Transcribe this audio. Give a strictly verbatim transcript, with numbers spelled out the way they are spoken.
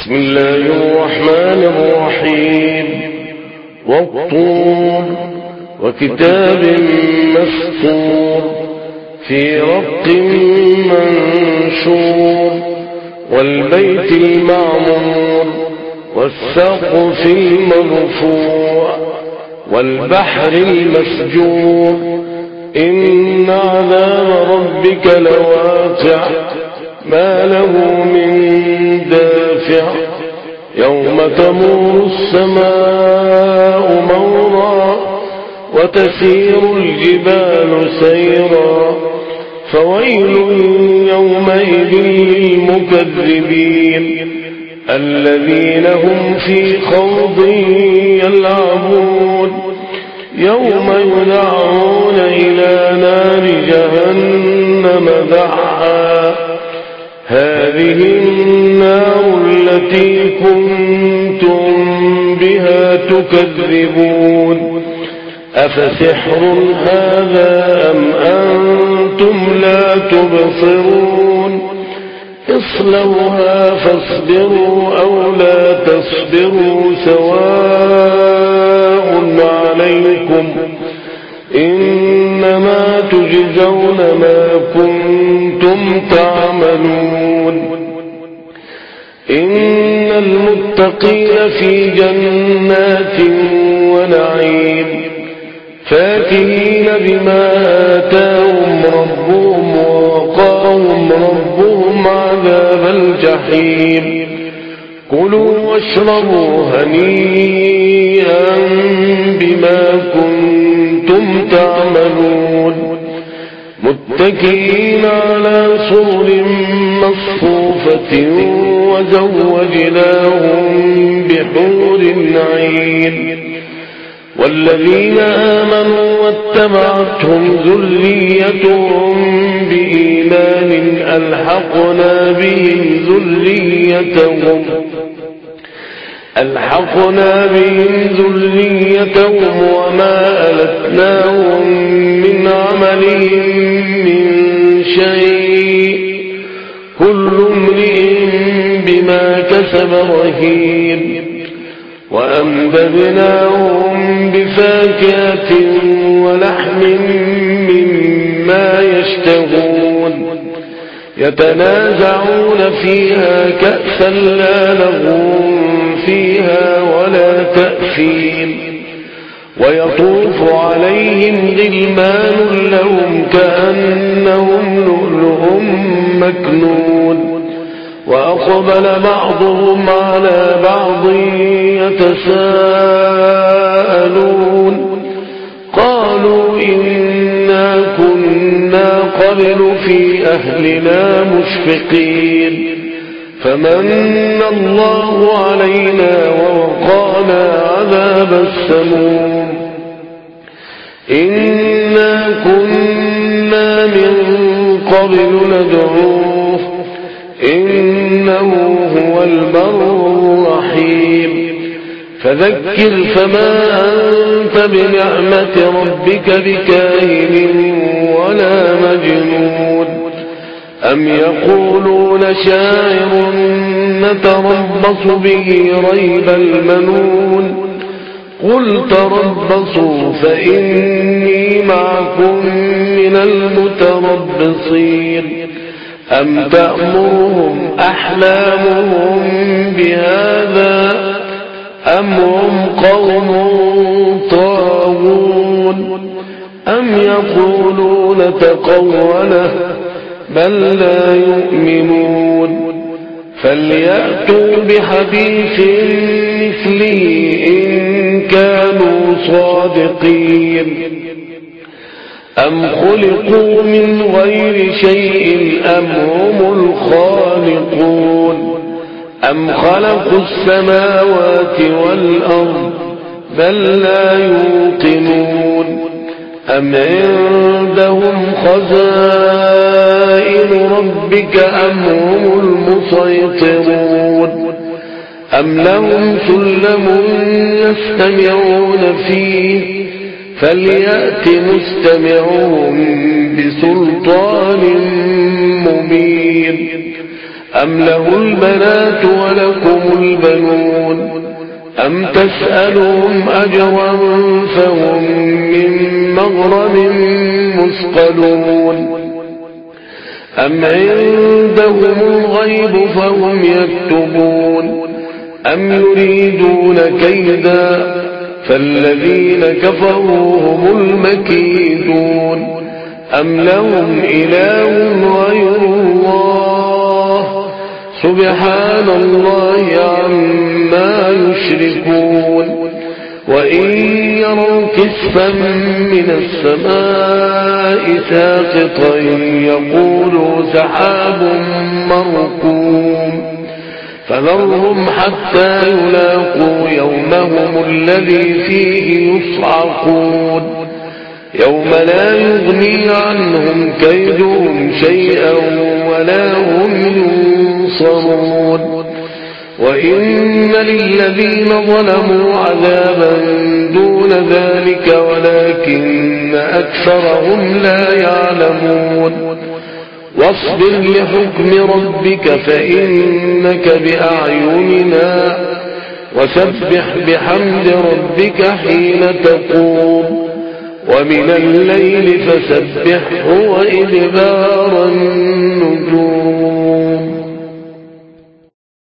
بسم الله الرحمن الرحيم والطور وكتاب مسطور في رق منشور والبيت المعمور والسقف المرفوع والبحر المسجور إن عذاب ربك لواقع ما له من دافع يوم تمور السماء مورا وتسير الجبال سيرا فويل يومئذ للمكذبين الذين هم في خوض يلعبون يوم يدعون إلى نار جهنم دعا هذه النار التي كنتم بها تكذبون أفسحر هذا أم أنتم لا تبصرون اصلوها فاصبروا أو لا تصبروا سواء عليكم إنما تجزون ما كنتم تعملون إن المتقين في جنات ونعيم فاكهين بما آتاهم ربهم ووقاهم ربهم عذاب الجحيم كلوا واشربوا هنيئا بما كنتم تعملون متكئين على سرر مصفوفة وزوجناهم بحور عين والذين آمنوا واتبعتهم ذريتهم بإيمان ألحقنا بهم ذريتهم ألحقنا بهم ذريتهم وما ألتناهم من عملهم من شيء كل امرئ بما كسب رهين وأمددناهم بفاكهة ولحم مما يشتهون يتنازعون فيها كأسا لا لغو فيها ولا تأثيم ويطوف عليهم غلمان لهم كأنهم لؤلؤ مكنون وأقبل بعضهم على بعض يتساءلون قالوا إنا كنا قبل في أهلنا مشفقين فمن الله علينا ووقانا عذاب السموم إنا كنا من قبل ندعوه إنه هو البر الرحيم فذكر فما أنت بنعمة ربك بكاهن ولا مجنون أم يقولون شاعر نتربص به ريب المنون قل تربصوا فإني معكم من المتربصين أم تأمرهم أحلامهم بهذا أم هم قوم طاغون أم يقولون تقوله بل لا يؤمنون فليأتوا بحديث مثله إن كانوا صادقين أم خلقوا من غير شيء أم هم الخالقون أم خلقوا السماوات والأرض بل لا يوقنون أم عندهم خزائن ربك أم هم المسيطرون أم لهم سلم يستمعون فيه فليأت مستمعهم بسلطان مبين أم له البنات ولكم البنون أم تسألهم أجرا فهم من مغرم مثقلون أم عندهم الغيب فهم يكتبون أم يريدون كيدا فالذين كفروا هم المكيدون أم لهم إله غير الله سبحان الله عما يشركون وإن يروا كسفا من السماء ساقطا يقولوا سحاب مركوم فذرهم حتى يلاقوا يومهم الذي فيه يصعقون يوم لا يغني عنهم كيدهم شيئا ولا هم ينصرون وإن للذين ظلموا عذابا دون ذلك ولكن أكثرهم لا يعلمون واصبر لحكم ربك فإنك بأعيننا وسبح بحمد ربك حين تقوم ومن الليل فسبحه وإدبار النجوم